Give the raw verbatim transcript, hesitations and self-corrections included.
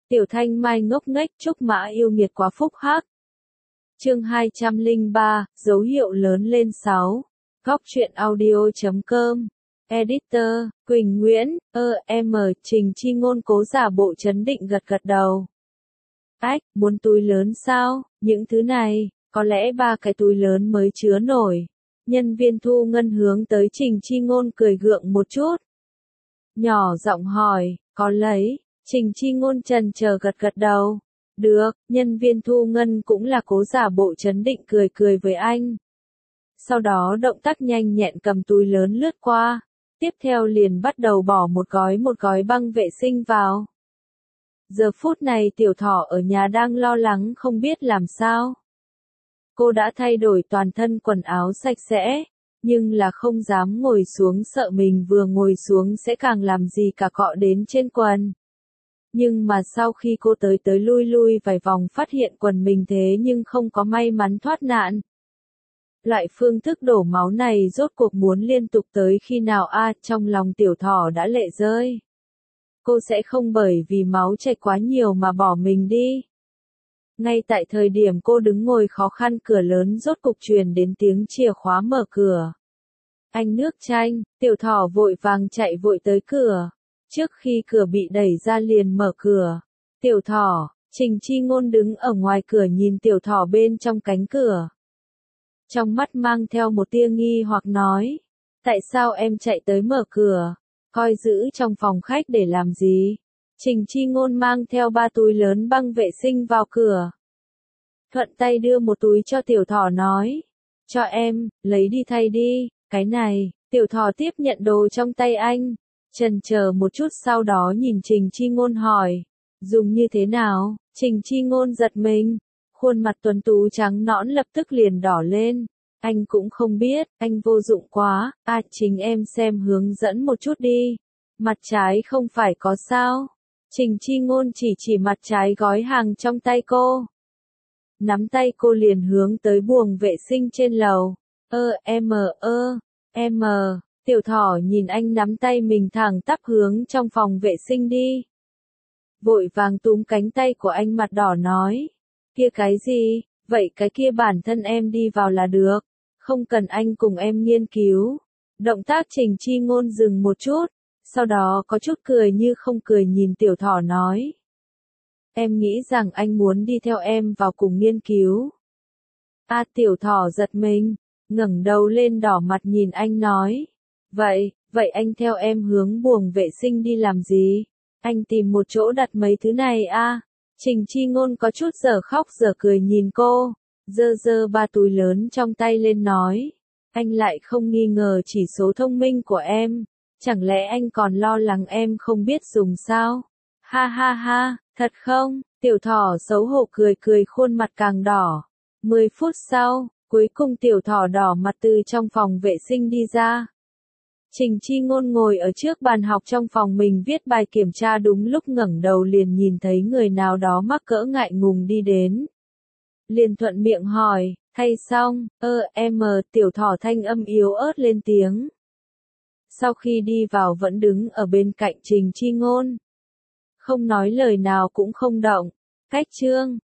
Tiểu Thanh Mai ngốc nghếch, Trúc Mã yêu nghiệt quá phúc hắc. Chương hai trăm lẻ ba, dấu hiệu lớn lên sáu. Góc truyện audio chấm com. Editor, Quỳnh Nguyễn, ơ, em, Trình Chi Ngôn cố giả bộ trấn định gật gật đầu. Ách, muốn túi lớn sao, những thứ này, có lẽ ba cái túi lớn mới chứa nổi. Nhân viên thu ngân hướng tới Trình Chi Ngôn cười gượng một chút. Nhỏ giọng hỏi, có lấy, Trình Chi Ngôn chần chờ gật gật đầu. Được, nhân viên thu ngân cũng là cố giả bộ trấn định cười cười với anh. Sau đó động tác nhanh nhẹn cầm túi lớn lướt qua, tiếp theo liền bắt đầu bỏ một gói một gói băng vệ sinh vào. Giờ phút này Tiểu Thỏ ở nhà đang lo lắng không biết làm sao. Cô đã thay đổi toàn thân quần áo sạch sẽ, nhưng là không dám ngồi xuống sợ mình vừa ngồi xuống sẽ càng làm gì cả cọ đến trên quần. Nhưng mà sau khi cô tới tới lui lui vài vòng phát hiện quần mình thế nhưng không có may mắn thoát nạn. Loại phương thức đổ máu này rốt cuộc muốn liên tục tới khi nào a à, trong lòng Tiểu Thỏ đã lệ rơi. Cô sẽ không bởi vì máu chảy quá nhiều mà bỏ mình đi. Ngay tại thời điểm cô đứng ngồi khó khăn cửa lớn rốt cục truyền đến tiếng chìa khóa mở cửa. Anh nước chanh, Tiểu Thỏ vội vàng chạy vội tới cửa. Trước khi cửa bị đẩy ra liền mở cửa. Tiểu Thỏ, Trình Chi Ngôn đứng ở ngoài cửa nhìn Tiểu Thỏ bên trong cánh cửa. Trong mắt mang theo một tia nghi hoặc nói. Tại sao em chạy tới mở cửa? Coi giữ trong phòng khách để làm gì? Trình Chi Ngôn mang theo ba túi lớn băng vệ sinh vào cửa. Thuận tay đưa một túi cho Tiểu Thỏ nói. Cho em, lấy đi thay đi, cái này. Tiểu Thỏ tiếp nhận đồ trong tay anh. Chần chờ một chút sau đó nhìn Trình Chi Ngôn hỏi. Dùng như thế nào? Trình Chi Ngôn giật mình. Khuôn mặt tuấn tú trắng nõn lập tức liền đỏ lên. Anh cũng không biết, anh vô dụng quá. À, chính em xem hướng dẫn một chút đi. Mặt trái không phải có sao? Trình Chi Ngôn chỉ chỉ mặt trái gói hàng trong tay cô. Nắm tay cô liền hướng tới buồng vệ sinh trên lầu. Ơ, em, ơ, em. Tiểu Thỏ nhìn anh nắm tay mình thẳng tắp hướng trong phòng vệ sinh đi. Vội vàng túm cánh tay của anh mặt đỏ nói. Kia cái gì, vậy cái kia bản thân em đi vào là được. Không cần anh cùng em nghiên cứu. Động tác Trình Chi Ngôn dừng một chút. Sau đó có chút cười như không cười nhìn Tiểu Thỏ nói. Em nghĩ rằng anh muốn đi theo em vào cùng nghiên cứu. A Tiểu Thỏ giật mình, ngẩng đầu lên đỏ mặt nhìn anh nói. Vậy, vậy anh theo em hướng buồng vệ sinh đi làm gì? Anh tìm một chỗ đặt mấy thứ này a. À? Trình Chi Ngôn có chút dở khóc dở cười nhìn cô, dơ dơ ba túi lớn trong tay lên nói. Anh lại không nghi ngờ chỉ số thông minh của em. Chẳng lẽ anh còn lo lắng em không biết dùng sao? Ha ha ha, thật không? Tiểu Thỏ xấu hổ cười cười khuôn mặt càng đỏ. Mười phút sau, cuối cùng Tiểu Thỏ đỏ mặt từ trong phòng vệ sinh đi ra. Trình Chi Ngôn ngồi ở trước bàn học trong phòng mình viết bài kiểm tra đúng lúc ngẩng đầu liền nhìn thấy người nào đó mắc cỡ ngại ngùng đi đến. Liền thuận miệng hỏi, thay xong, ơ, em, Tiểu Thỏ thanh âm yếu ớt lên tiếng. Sau khi đi vào vẫn đứng ở bên cạnh Trình Chi Ngôn. Không nói lời nào cũng không động. Cách chương,